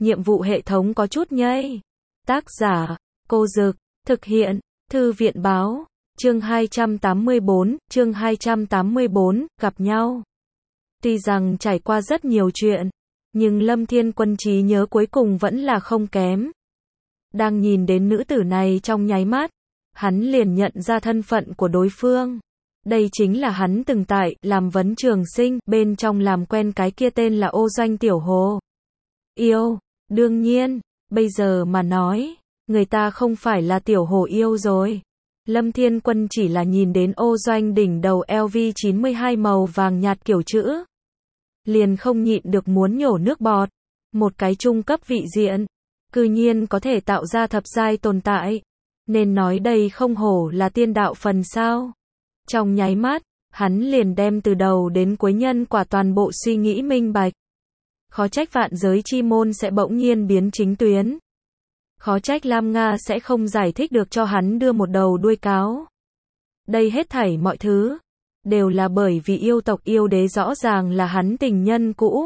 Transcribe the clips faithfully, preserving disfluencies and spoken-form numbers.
nhiệm vụ hệ thống có chút nhây. Tác giả, Cô Dực, thực hiện, Thư viện báo, chương hai trăm tám mươi bốn, chương hai trăm tám mươi bốn, gặp nhau. Tuy rằng trải qua rất nhiều chuyện, nhưng Lâm Thiên Quân trí nhớ cuối cùng vẫn là không kém. Đang nhìn đến nữ tử này trong nháy mắt, hắn liền nhận ra thân phận của đối phương. Đây chính là hắn từng tại, làm vấn trường sinh, bên trong làm quen cái kia tên là Ô Doanh Tiểu Hồ. Yêu, đương nhiên, bây giờ mà nói, người ta không phải là Tiểu Hồ yêu rồi. Lâm Thiên Quân chỉ là nhìn đến Ô Doanh đỉnh đầu L V chín mươi hai màu vàng nhạt kiểu chữ. Liền không nhịn được muốn nhổ nước bọt. Một cái trung cấp vị diện, cư nhiên có thể tạo ra thập giai tồn tại. Nên nói đây không hổ là tiên đạo phần sao. Trong nháy mắt, hắn liền đem từ đầu đến cuối nhân quả toàn bộ suy nghĩ minh bạch. Khó trách vạn giới chi môn sẽ bỗng nhiên biến chính tuyến. Khó trách Lam Nga sẽ không giải thích được cho hắn đưa một đầu đuôi cáo. Đây hết thảy mọi thứ, đều là bởi vì yêu tộc yêu đế rõ ràng là hắn tình nhân cũ.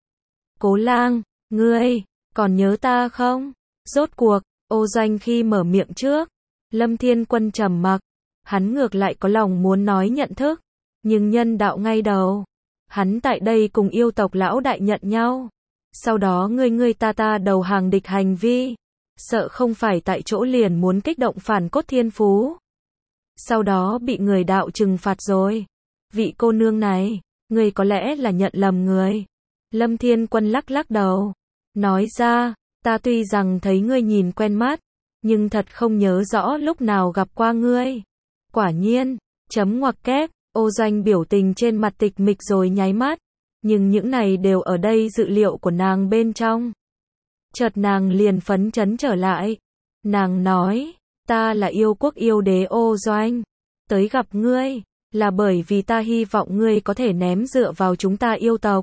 Cố Lang, ngươi, còn nhớ ta không? Rốt cuộc, Ô Doanh khi mở miệng trước, Lâm Thiên Quân trầm mặc. Hắn ngược lại có lòng muốn nói nhận thức, nhưng nhân đạo ngay đầu. Hắn tại đây cùng yêu tộc lão đại nhận nhau. Sau đó ngươi ngươi ta ta đầu hàng địch hành vi. Sợ không phải tại chỗ liền muốn kích động phản cốt thiên phú. Sau đó bị người đạo trừng phạt rồi. Vị cô nương này, ngươi có lẽ là nhận lầm người. Lâm Thiên Quân lắc lắc đầu. Nói ra, ta tuy rằng thấy ngươi nhìn quen mắt, nhưng thật không nhớ rõ lúc nào gặp qua ngươi. Quả nhiên, chấm ngoặc kép, Ô Doanh biểu tình trên mặt tịch mịch rồi nháy mắt. Nhưng những này đều ở đây dự liệu của nàng bên trong. Chợt nàng liền phấn chấn trở lại. Nàng nói, ta là yêu quốc yêu đế Ô Doanh. Tới gặp ngươi, là bởi vì ta hy vọng ngươi có thể ném dựa vào chúng ta yêu tộc.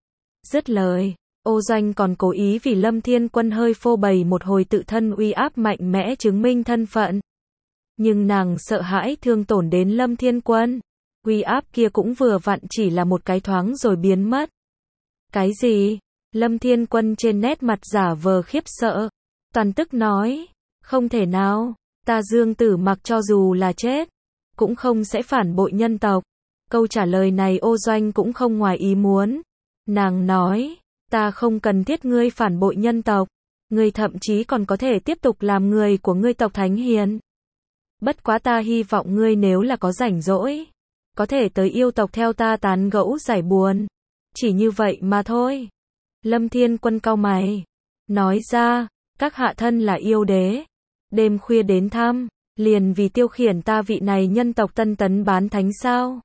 Dứt lời, Ô Doanh còn cố ý vì Lâm Thiên Quân hơi phô bày một hồi tự thân uy áp mạnh mẽ chứng minh thân phận. Nhưng nàng sợ hãi thương tổn đến Lâm Thiên Quân. Uy áp kia cũng vừa vặn chỉ là một cái thoáng rồi biến mất. Cái gì? Lâm Thiên Quân trên nét mặt giả vờ khiếp sợ. Toàn tức nói, không thể nào, ta Dương Tử Mặc cho dù là chết, cũng không sẽ phản bội nhân tộc. Câu trả lời này Ô Doanh cũng không ngoài ý muốn. Nàng nói, ta không cần thiết ngươi phản bội nhân tộc. Ngươi thậm chí còn có thể tiếp tục làm người của ngươi tộc Thánh Hiền. Bất quá ta hy vọng ngươi nếu là có rảnh rỗi, có thể tới yêu tộc theo ta tán gẫu giải buồn. Chỉ như vậy mà thôi. Lâm Thiên Quân cau mày. Nói ra, các hạ thân là yêu đế. Đêm khuya đến thăm, liền vì tiêu khiển ta vị này nhân tộc tân tấn bán thánh sao?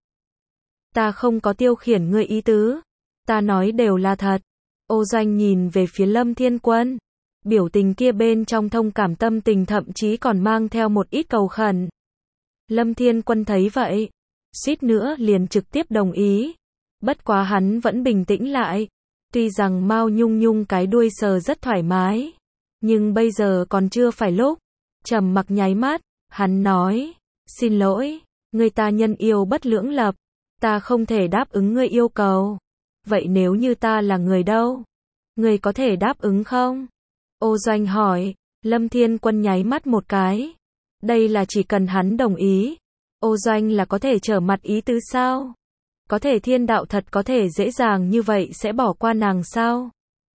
Ta không có tiêu khiển ngươi ý tứ. Ta nói đều là thật. Ô Doanh nhìn về phía Lâm Thiên Quân. Biểu tình kia bên trong thông cảm tâm tình thậm chí còn mang theo một ít cầu khẩn. Lâm Thiên Quân thấy vậy, suýt nữa liền trực tiếp đồng ý. Bất quá hắn vẫn bình tĩnh lại. Tuy rằng Mao Nhung Nhung cái đuôi sờ rất thoải mái, nhưng bây giờ còn chưa phải lúc. Trầm mặc nháy mắt, hắn nói, xin lỗi, người ta nhân yêu bất lưỡng lập, ta không thể đáp ứng ngươi yêu cầu. Vậy nếu như ta là người đâu? Ngươi có thể đáp ứng không? Ô Doanh hỏi. Lâm Thiên Quân nháy mắt một cái. Đây là chỉ cần hắn đồng ý. Ô Doanh là có thể trở mặt ý tứ sao? Có thể thiên đạo thật có thể dễ dàng như vậy sẽ bỏ qua nàng sao?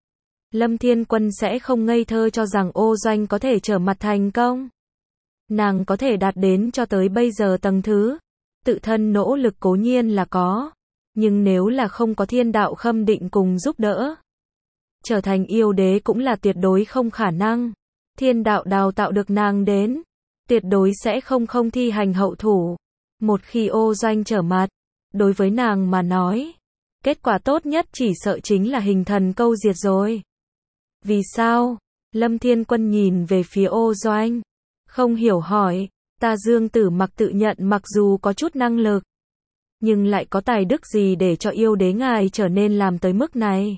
Lâm Thiên Quân sẽ không ngây thơ cho rằng Ô Doanh có thể trở mặt thành công. Nàng có thể đạt đến cho tới bây giờ tầng thứ. Tự thân nỗ lực cố nhiên là có. Nhưng nếu là không có thiên đạo khâm định cùng giúp đỡ, trở thành yêu đế cũng là tuyệt đối không khả năng. Thiên đạo đào tạo được nàng đến, tuyệt đối sẽ không không thi hành hậu thủ. Một khi Ô Doanh trở mặt, đối với nàng mà nói, kết quả tốt nhất chỉ sợ chính là hình thần câu diệt rồi. Vì sao? Lâm Thiên Quân nhìn về phía Ô Doanh, không hiểu hỏi, ta Dương Tử Mặc tự nhận mặc dù có chút năng lực, nhưng lại có tài đức gì để cho yêu đế ngài trở nên làm tới mức này?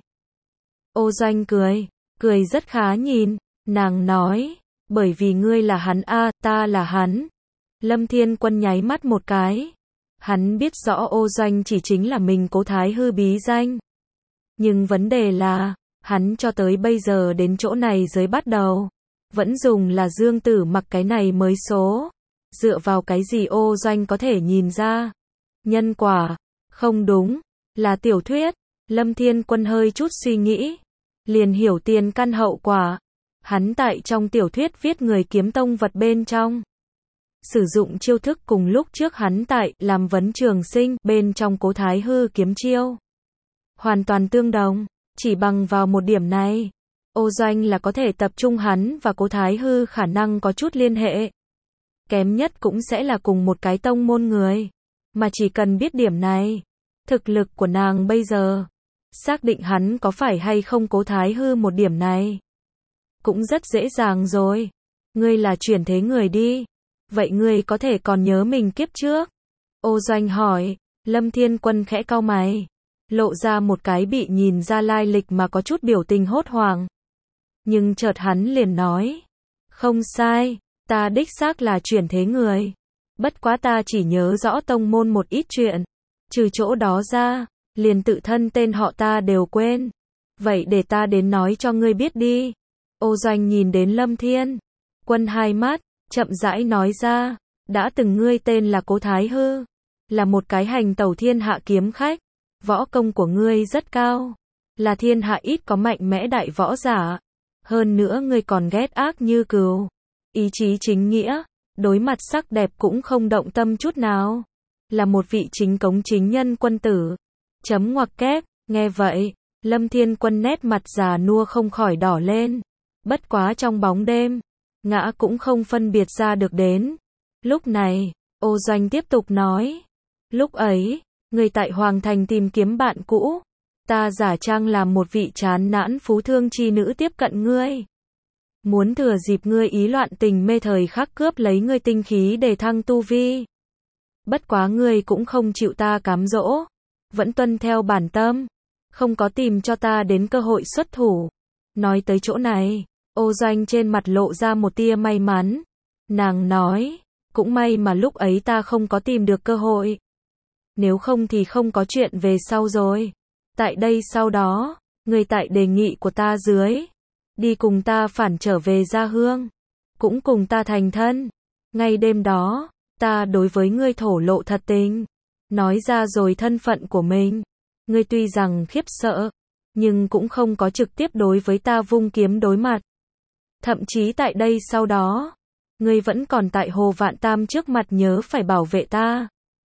Ô Doanh cười, cười rất khá nhìn, nàng nói, bởi vì ngươi là hắn a, ta là hắn. Lâm Thiên Quân nháy mắt một cái. Hắn biết rõ Ô Doanh chỉ chính là mình Cố Thái Hư bí danh. Nhưng vấn đề là, Hắn cho tới bây giờ đến chỗ này giới bắt đầu, vẫn dùng là Dương Tử Mặc cái này mới số. Dựa vào cái gì Ô Doanh có thể nhìn ra? Nhân quả? Không đúng, là tiểu thuyết. Lâm Thiên Quân hơi chút suy nghĩ, liền hiểu tiền căn hậu quả. Hắn tại trong tiểu thuyết viết người kiếm tông vật bên trong, sử dụng chiêu thức cùng lúc trước hắn tại làm vấn trường sinh bên trong Cố Thái Hư kiếm chiêu hoàn toàn tương đồng. Chỉ bằng vào một điểm này, Ô Doanh là có thể tập trung hắn và Cố Thái Hư khả năng có chút liên hệ. Kém nhất cũng sẽ là cùng một cái tông môn người. Mà chỉ cần biết điểm này, thực lực của nàng bây giờ, xác định hắn có phải hay không Cố Thái Hư một điểm này, cũng rất dễ dàng rồi. Ngươi là chuyển thế người đi. Vậy ngươi có thể còn nhớ mình kiếp trước? Ô Doanh hỏi. Lâm Thiên Quân khẽ cau mày, lộ ra một cái bị nhìn ra lai lịch mà có chút biểu tình hốt hoảng. Nhưng chợt hắn liền nói, không sai, ta đích xác là chuyển thế người. Bất quá ta chỉ nhớ rõ tông môn một ít chuyện. Trừ chỗ đó ra, liền tự thân tên họ ta đều quên. Vậy để ta đến nói cho ngươi biết đi. Ô Doanh nhìn đến Lâm Thiên Quân hai mắt, chậm rãi nói ra, đã từng ngươi tên là Cố Thái Hư, là một cái hành tẩu thiên hạ kiếm khách. Võ công của ngươi rất cao, là thiên hạ ít có mạnh mẽ đại võ giả. Hơn nữa ngươi còn ghét ác như cừu, ý chí chính nghĩa, đối mặt sắc đẹp cũng không động tâm chút nào, là một vị chính cống chính nhân quân tử. Chấm ngoặc kép. Nghe vậy, Lâm Thiên Quân nét mặt già nua không khỏi đỏ lên. Bất quá trong bóng đêm, ngã cũng không phân biệt ra được đến. Lúc này, Ô Doanh tiếp tục nói, lúc ấy, người tại Hoàng Thành tìm kiếm bạn cũ, ta giả trang làm một vị chán nản phú thương chi nữ tiếp cận ngươi. Muốn thừa dịp ngươi ý loạn tình mê thời khắc cướp lấy ngươi tinh khí để thăng tu vi. Bất quá ngươi cũng không chịu ta cám dỗ, vẫn tuân theo bản tâm, không có tìm cho ta đến cơ hội xuất thủ. Nói tới chỗ này, Ô Doanh trên mặt lộ ra một tia may mắn. Nàng nói, cũng may mà lúc ấy ta không có tìm được cơ hội. Nếu không thì không có chuyện về sau rồi. Tại đây sau đó, người tại đề nghị của ta dưới, đi cùng ta phản trở về gia hương, cũng cùng ta thành thân. Ngay đêm đó, ta đối với ngươi thổ lộ thật tình, nói ra rồi thân phận của mình. Ngươi tuy rằng khiếp sợ, nhưng cũng không có trực tiếp đối với ta vung kiếm đối mặt. Thậm chí tại đây sau đó, ngươi vẫn còn tại Hồ Vạn Tam trước mặt nhớ phải bảo vệ ta.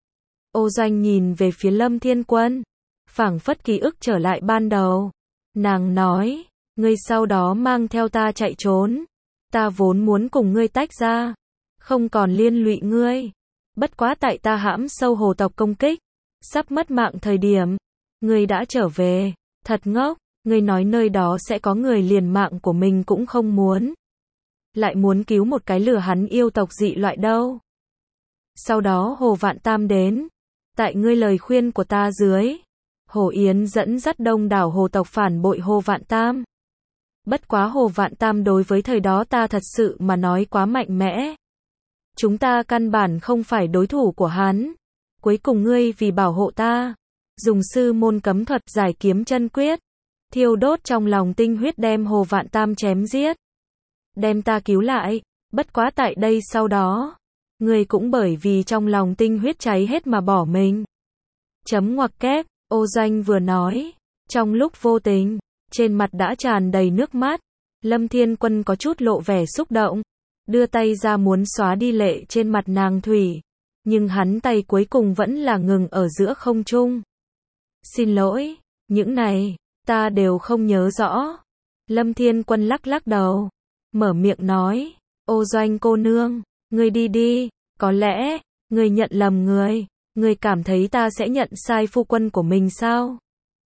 Ô Doanh nhìn về phía Lâm Thiên Quân, phảng phất ký ức trở lại ban đầu. Nàng nói, ngươi sau đó mang theo ta chạy trốn. Ta vốn muốn cùng ngươi tách ra, không còn liên lụy ngươi. Bất quá tại ta hãm sâu hồ tộc công kích, sắp mất mạng thời điểm, ngươi đã trở về. Thật ngốc, ngươi nói nơi đó sẽ có người liền mạng của mình cũng không muốn, lại muốn cứu một cái lừa hắn yêu tộc dị loại đâu. Sau đó Hồ Vạn Tam đến, tại ngươi lời khuyên của ta dưới, Hồ Yến dẫn dắt đông đảo hồ tộc phản bội Hồ Vạn Tam. Bất quá Hồ Vạn Tam đối với thời đó ta thật sự mà nói quá mạnh mẽ. Chúng ta căn bản không phải đối thủ của hắn. Cuối cùng ngươi vì bảo hộ ta, dùng sư môn cấm thuật giải kiếm chân quyết, thiêu đốt trong lòng tinh huyết đem Hồ Vạn Tam chém giết, đem ta cứu lại. Bất quá tại đây sau đó, ngươi cũng bởi vì trong lòng tinh huyết cháy hết mà bỏ mình. Chấm ngoặc kép. Ô Doanh vừa nói, trong lúc vô tình, trên mặt đã tràn đầy nước mắt. Lâm Thiên Quân có chút lộ vẻ xúc động, đưa tay ra muốn xóa đi lệ trên mặt nàng thủy, nhưng hắn tay cuối cùng vẫn là ngừng ở giữa không trung. Xin lỗi, những này, ta đều không nhớ rõ. Lâm Thiên Quân lắc lắc đầu, mở miệng nói, Ô Doanh cô nương, ngươi đi đi, có lẽ, ngươi nhận lầm người, ngươi cảm thấy ta sẽ nhận sai phu quân của mình sao?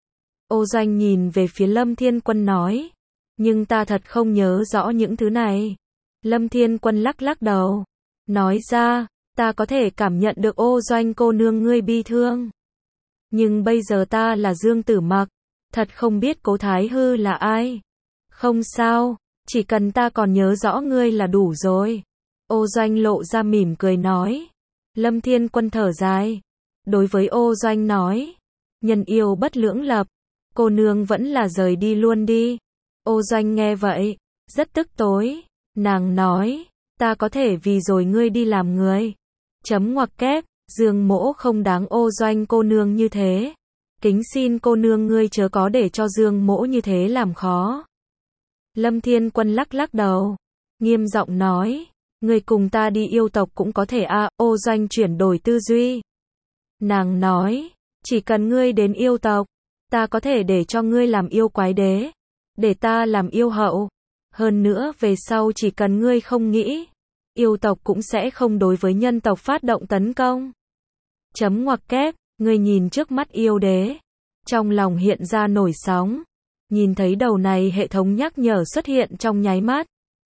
Ô Doanh nhìn về phía Lâm Thiên Quân nói, nhưng ta thật không nhớ rõ những thứ này. Lâm Thiên Quân lắc lắc đầu, nói ra, ta có thể cảm nhận được Ô Doanh cô nương ngươi bi thương. Nhưng bây giờ ta là Dương Tử Mặc, thật không biết Cố Thái Hư là ai. Không sao, chỉ cần ta còn nhớ rõ ngươi là đủ rồi. Ô Doanh lộ ra mỉm cười nói. Lâm Thiên Quân thở dài, đối với Ô Doanh nói, nhân yêu bất lưỡng lập, cô nương vẫn là rời đi luôn đi. Ô Doanh nghe vậy, rất tức tối. Nàng nói, ta có thể vì rồi ngươi đi làm người. Chấm ngoặc kép, Dương Mỗ không đáng Ô Doanh cô nương như thế. Kính xin cô nương ngươi chớ có để cho Dương Mỗ như thế làm khó. Lâm Thiên Quân lắc lắc đầu, nghiêm giọng nói, ngươi cùng ta đi yêu tộc cũng có thể a. Ô Doanh chuyển đổi tư duy. Nàng nói, chỉ cần ngươi đến yêu tộc, ta có thể để cho ngươi làm yêu quái đế, để ta làm yêu hậu. Hơn nữa về sau chỉ cần ngươi không nghĩ, yêu tộc cũng sẽ không đối với nhân tộc phát động tấn công. Chấm ngoặc kép, ngươi nhìn trước mắt yêu đế, trong lòng hiện ra nổi sóng. Nhìn thấy đầu này hệ thống nhắc nhở xuất hiện trong nháy mắt.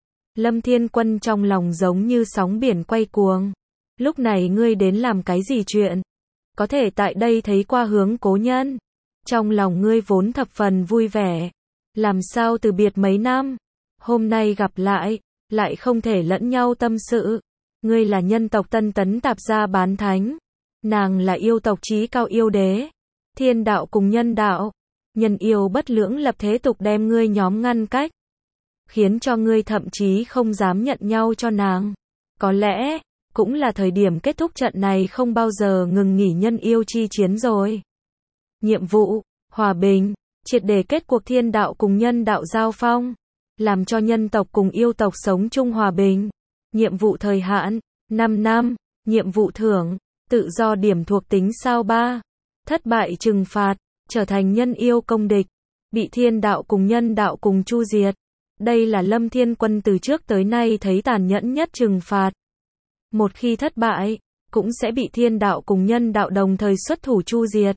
Lâm Thiên Quân trong lòng giống như sóng biển quay cuồng. Lúc này ngươi đến làm cái gì chuyện? Có thể tại đây thấy qua hướng cố nhân. Trong lòng ngươi vốn thập phần vui vẻ. Làm sao từ biệt mấy năm, hôm nay gặp lại, lại không thể lẫn nhau tâm sự. Ngươi là nhân tộc Tân Tấn Tạp Gia Bán Thánh. Nàng là yêu tộc chí cao yêu đế. Thiên đạo cùng nhân đạo. Nhân yêu bất lưỡng lập thế tục đem ngươi nhóm ngăn cách. Khiến cho ngươi thậm chí không dám nhận nhau cho nàng. Có lẽ, cũng là thời điểm kết thúc trận này không bao giờ ngừng nghỉ nhân yêu chi chiến rồi. Nhiệm vụ, hòa bình, triệt để kết cuộc thiên đạo cùng nhân đạo giao phong. Làm cho nhân tộc cùng yêu tộc sống chung hòa bình. Nhiệm vụ thời hạn, năm năm. Nhiệm vụ thưởng, tự do điểm thuộc tính sao ba. Thất bại trừng phạt, trở thành nhân yêu công địch. Bị thiên đạo cùng nhân đạo cùng chu diệt. Đây là Lâm Thiên Quân từ trước tới nay thấy tàn nhẫn nhất trừng phạt. Một khi thất bại, cũng sẽ bị thiên đạo cùng nhân đạo đồng thời xuất thủ chu diệt.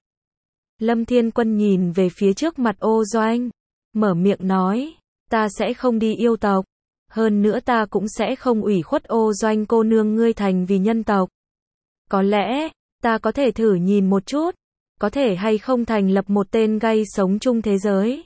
Lâm Thiên Quân nhìn về phía trước mặt Ô Doanh, mở miệng nói, ta sẽ không đi yêu tộc, hơn nữa ta cũng sẽ không ủy khuất Ô Doanh cô nương ngươi thành vì nhân tộc. Có lẽ, ta có thể thử nhìn một chút, có thể hay không thành lập một tên gay sống chung thế giới.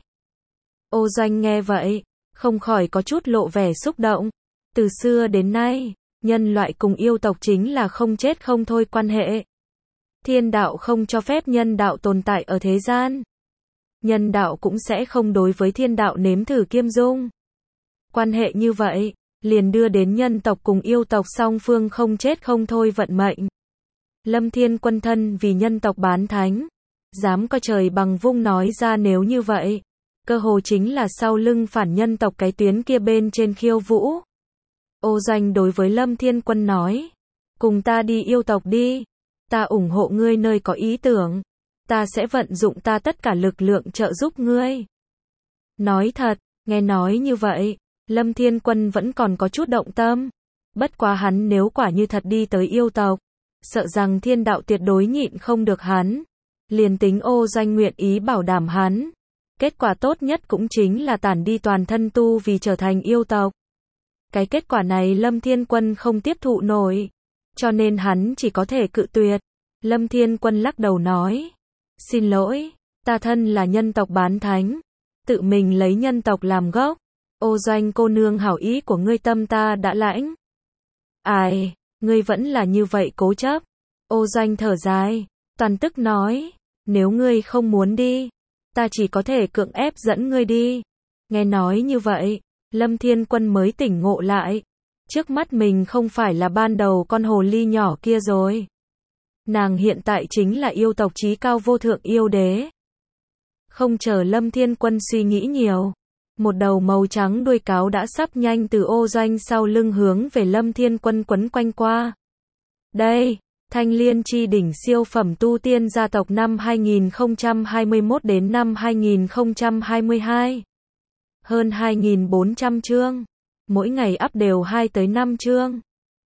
Ô Doanh nghe vậy, không khỏi có chút lộ vẻ xúc động. Từ xưa đến nay, nhân loại cùng yêu tộc chính là không chết không thôi quan hệ. Thiên đạo không cho phép nhân đạo tồn tại ở thế gian. Nhân đạo cũng sẽ không đối với thiên đạo nếm thử kiêm dung. Quan hệ như vậy, liền đưa đến nhân tộc cùng yêu tộc song phương không chết không thôi vận mệnh. Lâm Thiên Quân thân vì nhân tộc bán thánh, dám coi trời bằng vung nói ra nếu như vậy, cơ hồ chính là sau lưng phản nhân tộc cái tuyến kia bên trên khiêu vũ. Ô Doanh đối với Lâm Thiên Quân nói, cùng ta đi yêu tộc đi, ta ủng hộ ngươi nơi có ý tưởng, ta sẽ vận dụng ta tất cả lực lượng trợ giúp ngươi. Nói thật, nghe nói như vậy, Lâm Thiên Quân vẫn còn có chút động tâm, bất quá hắn nếu quả như thật đi tới yêu tộc, sợ rằng thiên đạo tuyệt đối nhịn không được hắn, liền tính Ô Doanh nguyện ý bảo đảm hắn. Kết quả tốt nhất cũng chính là tản đi toàn thân tu vì trở thành yêu tộc. Cái kết quả này Lâm Thiên Quân không tiếp thụ nổi, cho nên hắn chỉ có thể cự tuyệt. Lâm Thiên Quân lắc đầu nói, xin lỗi, ta thân là nhân tộc bán thánh, tự mình lấy nhân tộc làm gốc. Ô Doanh cô nương hảo ý của ngươi tâm ta đã lãnh. Ai, ngươi vẫn là như vậy cố chấp. Ô Doanh thở dài, toàn tức nói, nếu ngươi không muốn đi, ta chỉ có thể cưỡng ép dẫn ngươi đi. Nghe nói như vậy, Lâm Thiên Quân mới tỉnh ngộ lại. Trước mắt mình không phải là ban đầu con hồ ly nhỏ kia rồi. Nàng hiện tại chính là yêu tộc chí cao vô thượng yêu đế. Không chờ Lâm Thiên Quân suy nghĩ nhiều, một đầu màu trắng đuôi cáo đã sắp nhanh từ Ô Doanh sau lưng hướng về Lâm Thiên Quân quấn quanh qua. Đây, Thanh Liên chi đỉnh siêu phẩm tu tiên gia tộc năm hai nghìn không trăm hai mươi mốt đến năm hai nghìn không trăm hai mươi hai. Hơn hai nghìn bốn trăm chương. Mỗi ngày up đều hai tới năm chương.